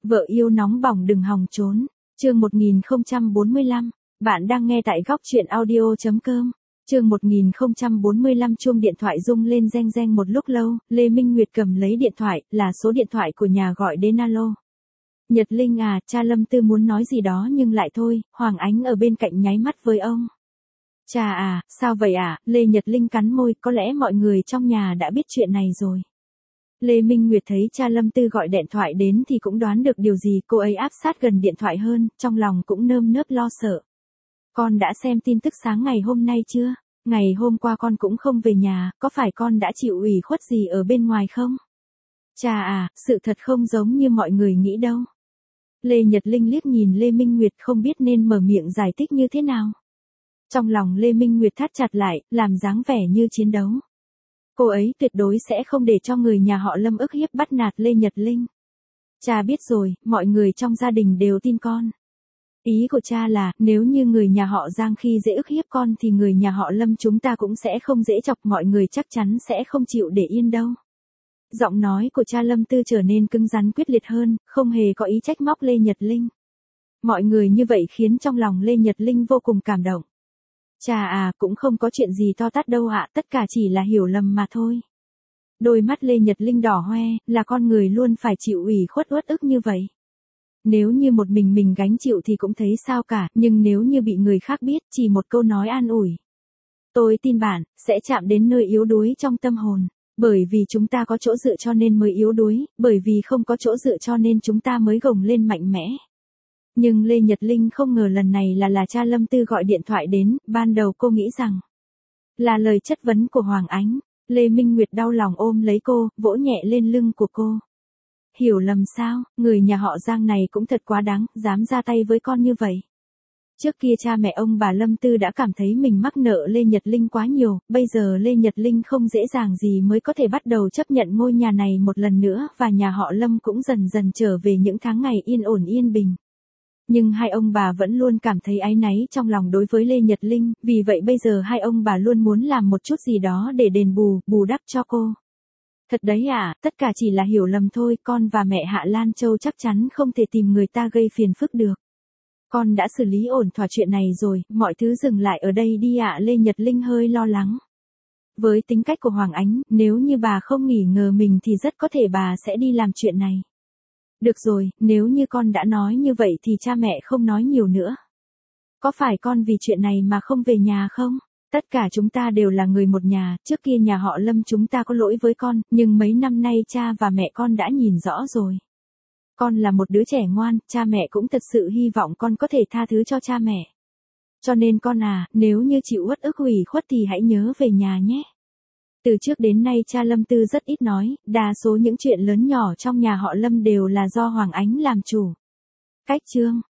Vợ yêu nóng bỏng đừng hòng trốn. Chương 1045. Bạn đang nghe tại góc truyện audio.com. Chương 1045 chuông điện thoại rung lên reng reng một lúc lâu, Lê Minh Nguyệt cầm lấy điện thoại, là số điện thoại của nhà gọi đến. Alo. Nhật Linh à, cha Lâm Tư muốn nói gì đó nhưng lại thôi, Hoàng Ánh ở bên cạnh nháy mắt với ông. Cha à, sao vậy à, Lê Nhật Linh cắn môi, có lẽ mọi người trong nhà đã biết chuyện này rồi. Lê Minh Nguyệt thấy cha Lâm Tư gọi điện thoại đến thì cũng đoán được điều gì, cô ấy áp sát gần điện thoại hơn, trong lòng cũng nơm nớp lo sợ. Con đã xem tin tức sáng ngày hôm nay chưa? Ngày hôm qua con cũng không về nhà, có phải con đã chịu ủy khuất gì ở bên ngoài không? Cha à, sự thật không giống như mọi người nghĩ đâu. Lê Nhật Linh liếc nhìn Lê Minh Nguyệt không biết nên mở miệng giải thích như thế nào. Trong lòng Lê Minh Nguyệt thắt chặt lại, làm dáng vẻ như chiến đấu. Cô ấy tuyệt đối sẽ không để cho người nhà họ Lâm ức hiếp bắt nạt Lê Nhật Linh. Cha biết rồi, mọi người trong gia đình đều tin con. Ý của cha là, nếu như người nhà họ Giang khi dễ ức hiếp con thì người nhà họ Lâm chúng ta cũng sẽ không dễ chọc, mọi người chắc chắn sẽ không chịu để yên đâu. Giọng nói của cha Lâm Tư trở nên cứng rắn quyết liệt hơn, không hề có ý trách móc Lê Nhật Linh. Mọi người như vậy khiến trong lòng Lê Nhật Linh vô cùng cảm động. Cha à, cũng không có chuyện gì to tát đâu ạ, tất cả chỉ là hiểu lầm mà thôi. Đôi mắt Lê Nhật Linh đỏ hoe, là con người luôn phải chịu ủy khuất uất ức như vậy. Nếu như một mình gánh chịu thì cũng thấy sao cả, nhưng nếu như bị người khác biết, chỉ một câu nói an ủi. Tôi tin bạn, sẽ chạm đến nơi yếu đuối trong tâm hồn. Bởi vì chúng ta có chỗ dựa cho nên mới yếu đuối, bởi vì không có chỗ dựa cho nên chúng ta mới gồng lên mạnh mẽ. Nhưng Lê Nhật Linh không ngờ lần này là cha Lâm Tư gọi điện thoại đến, ban đầu cô nghĩ rằng là lời chất vấn của Hoàng Ánh. Lê Minh Nguyệt đau lòng ôm lấy cô, vỗ nhẹ lên lưng của cô. Hiểu lầm sao, người nhà họ Giang này cũng thật quá đáng, dám ra tay với con như vậy. Trước kia cha mẹ ông bà Lâm Tư đã cảm thấy mình mắc nợ Lê Nhật Linh quá nhiều, bây giờ Lê Nhật Linh không dễ dàng gì mới có thể bắt đầu chấp nhận ngôi nhà này một lần nữa và nhà họ Lâm cũng dần dần trở về những tháng ngày yên ổn yên bình. Nhưng hai ông bà vẫn luôn cảm thấy áy náy trong lòng đối với Lê Nhật Linh, vì vậy bây giờ hai ông bà luôn muốn làm một chút gì đó để đền bù đắp cho cô. Thật đấy à, tất cả chỉ là hiểu lầm thôi, con và mẹ Hạ Lan Châu chắc chắn không thể tìm người ta gây phiền phức được. Con đã xử lý ổn thỏa chuyện này rồi, mọi thứ dừng lại ở đây đi ạ. Lê Nhật Linh hơi lo lắng. Với tính cách của Hoàng Ánh, nếu như bà không nghỉ ngờ mình thì rất có thể bà sẽ đi làm chuyện này. Được rồi, nếu như con đã nói như vậy thì cha mẹ không nói nhiều nữa. Có phải con vì chuyện này mà không về nhà không? Tất cả chúng ta đều là người một nhà, trước kia nhà họ Lâm chúng ta có lỗi với con, nhưng mấy năm nay cha và mẹ con đã nhìn rõ rồi. Con là một đứa trẻ ngoan, cha mẹ cũng thật sự hy vọng con có thể tha thứ cho cha mẹ. Cho nên con à, nếu như chịu uất ức ủy khuất thì hãy nhớ về nhà nhé. Từ trước đến nay cha Lâm Tư rất ít nói, đa số những chuyện lớn nhỏ trong nhà họ Lâm đều là do Hoàng Ánh làm chủ. Cách chương